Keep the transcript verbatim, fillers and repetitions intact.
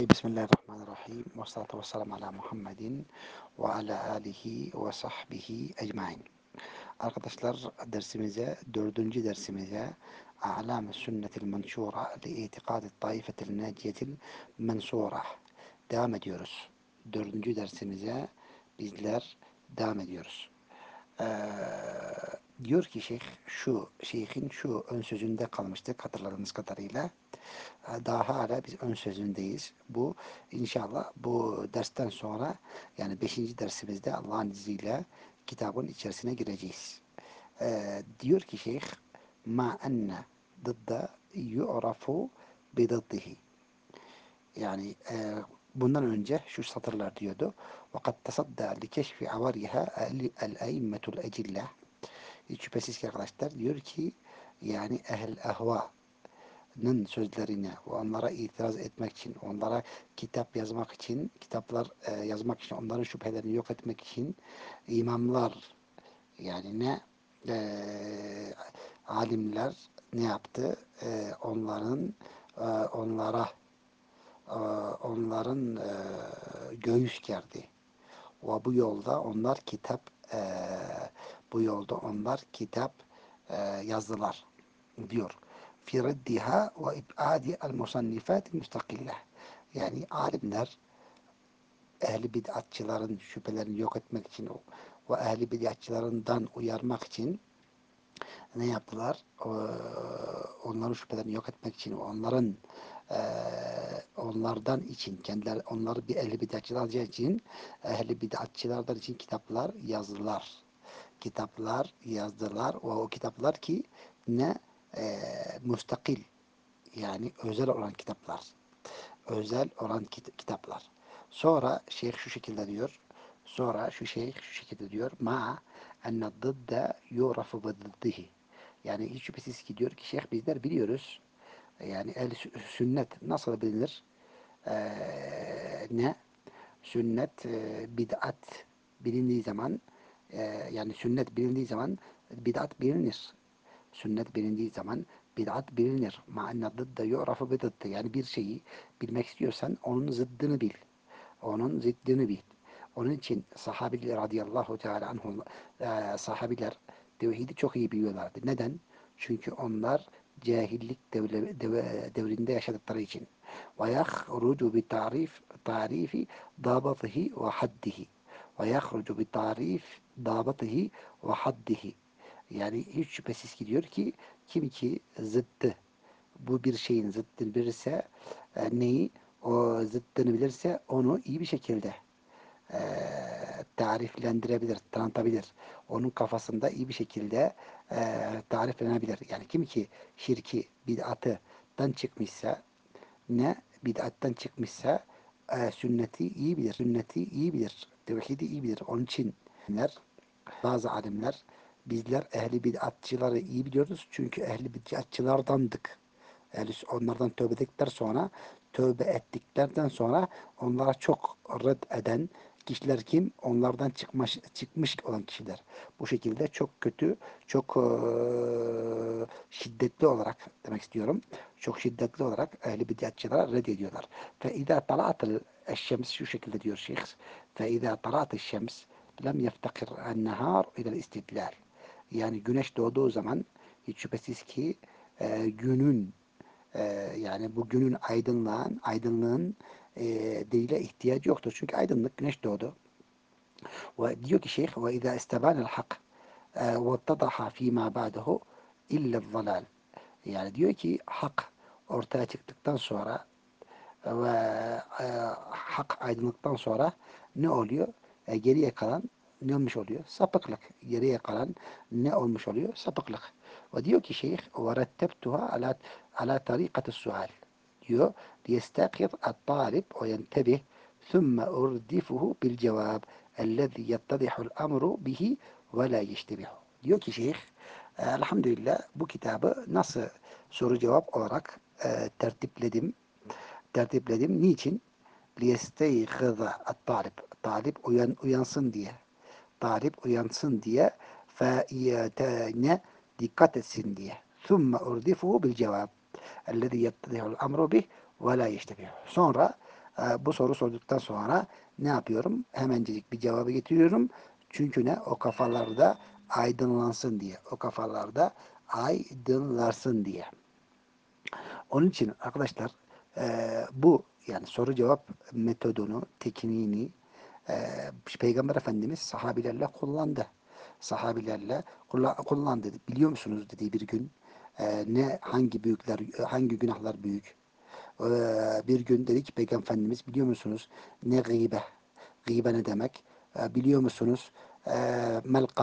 Bismillahirrahmanirrahim. Ve salatu ve selamu ala Muhammedin ve ala alihi ve sahbihi ecmain. Arkadaşlar dersimize, dördüncü dersimize A'lam-ı sünnetil menşura li itikadi taifetil naciyetil mensura devam ediyoruz. Dördüncü dersimize bizler devam ediyoruz. Ee, diyor ki şeyh, şu şeyhin şu ön sözünde kalmıştık hatırladığınız kadarıyla. Daha hala biz ön sözündeyiz. Bu inşallah bu dersten sonra yani beşinci dersimizde Allah'ın izniyle kitabın içerisine gireceğiz. Ee, diyor ki şeyh ma enne dıdda yu'rafu bidaddihi yani e, bundan önce şu satırlar diyordu. وَقَدْ تَصَدَّى لِكَشْفِ عَوَرِهَا الْاَيِّمَّةُ الْاَجِلَّةِ Hiç şüphesiz ki arkadaşlar diyor ki yani ehl ehva sözlerine, onlara itiraz etmek için, onlara kitap yazmak için, kitaplar e, yazmak için, onların şüphelerini yok etmek için imamlar yani ne e, alimler ne yaptı? E, onların e, onlara e, onların e, göğüs gerdi. Ve bu yolda onlar kitap e, bu yolda onlar kitap e, yazdılar diyor. Fi reddiha ve ibadi el musannifat müstakille. Yani alimler ehli bid'atçıların şüphelerini yok etmek için ve ehli bid'atçılarından uyarmak için ne yaptılar? Ee, onların şüphelerini yok etmek için, onların e, onlardan için, kendileri onları bir ehli bid'atçılar için, ehli bid'atçılardan için kitaplar yazdılar. Kitaplar yazdılar ve o kitaplar ki ne e, müstakil yani özel olan kitaplar. Özel olan kit kitaplar. Sonra şeyh şu şekilde diyor. Sonra şu şeyh şu şekilde diyor. Ma enne dıdde yurafu bıddihi. Yani hiç şüphesiz ki diyor ki şeyh bizler biliyoruz. Yani el sünnet nasıl bilinir? Ee, ne? Sünnet e, bid'at bilindiği zaman e, yani sünnet bilindiği zaman bid'at bilinir. Sünnet bilindiği zaman bid'at bilinir. Ma enne dıdde yu'rafu bid'atte. Yani bir şeyi bilmek istiyorsan onun zıddını bil. Onun zıddını bil. Onun için sahabiler radıyallahu teala anhum e, sahabiler tevhidi çok iyi biliyorlardı. Neden? Çünkü onlar cahillik devle, dev, devrinde yaşadıkları için. Ve yahrucu bi tarif tarifi dabatihi ve haddihi. Ve yahrucu bi tarif dabatihi ve haddihi. Yani hiç şüphesiz ki diyor ki kim ki zıttı bu bir şeyin zıttını bilirse e, neyi o zıttını bilirse onu iyi bir şekilde e, tariflendirebilir, tanıtabilir. Onun kafasında iyi bir şekilde e, tariflenebilir. Yani kim ki şirki bid'atıdan çıkmışsa ne bid'attan çıkmışsa e, sünneti iyi bilir. Sünneti iyi bilir. Tevhidi iyi bilir. Onun için bazı alimler bizler ehli bid'atçıları iyi biliyoruz. Çünkü ehli bid'atçılardandık. Yani onlardan tövbe ettikten sonra tövbe ettiklerden sonra onlara çok red eden kişiler kim? Onlardan çıkmış, çıkmış olan kişiler. Bu şekilde çok kötü, çok e, şiddetli olarak demek istiyorum. Çok şiddetli olarak ehli bid'atçılara red ediyorlar. Fe izâ tala'atel eşşems şu şekilde diyor şeyh. Fe izâ tala'atel şems lem yeftakir en-nehâr ilel istidlal. Yani güneş doğduğu zaman hiç şüphesiz ki e, günün e, yani bu günün aydınlığın aydınlığın e, delile ihtiyacı yoktur. Çünkü aydınlık güneş doğdu. Ve diyor ki şeyh ve izâ istebanel hak ve ittadaha fîmâ ba'dehu illa zalal. Yani diyor ki hak ortaya çıktıktan sonra ve e, hak aydınlıktan sonra ne oluyor? E, geriye kalan ne olmuş oluyor? Sapıklık. Geriye kalan ne olmuş oluyor? Sapıklık. Ve diyor ki şeyh وَرَتَّبْتُهَا ala ala tarikati sual diyor. ليستيقظ الطالب وينتبه ثم أردفه بالجواب الذي يتضح الأمر به ولا يشتبه. Diyor ki şeyh e, elhamdülillah bu kitabı nasıl soru cevap olarak e, tertipledim tertipledim. Niçin? لِيَسْتَيْخِذَ الطالب. Talip uyan, uyansın diye. Talip uyansın diye. فَاِيَتَيْنَ dikkat etsin diye. ثُمَّ اُرْدِفُهُ بِالْجَوَابِ اَلَّذِي يَتَّضِحُ الْأَمْرُ بِهِ وَلَا يَشْتَبِهُ. Sonra E, bu soru sorduktan sonra ne yapıyorum? Hemencecik bir cevabı getiriyorum. Çünkü ne? O kafalarda aydınlansın diye. O kafalarda aydınlarsın diye. Onun için arkadaşlar e, bu yani soru cevap metodunu, tekniğini e, Peygamber Efendimiz sahabilerle kullandı. Sahabilerle kullandı. Biliyor musunuz dediği bir gün e, ne hangi büyükler, hangi günahlar büyük? E, bir gün dedi ki Peygamber Efendimiz biliyor musunuz ne gıybeh? Gıybe ne demek? E, biliyor musunuz? E, mel